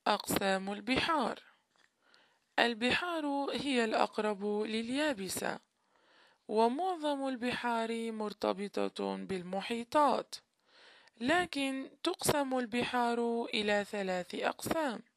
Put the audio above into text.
أقسام البحار. البحار هي الأقرب لليابسة، ومعظم البحار مرتبطة بالمحيطات، لكن تقسم البحار إلى 3 أقسام: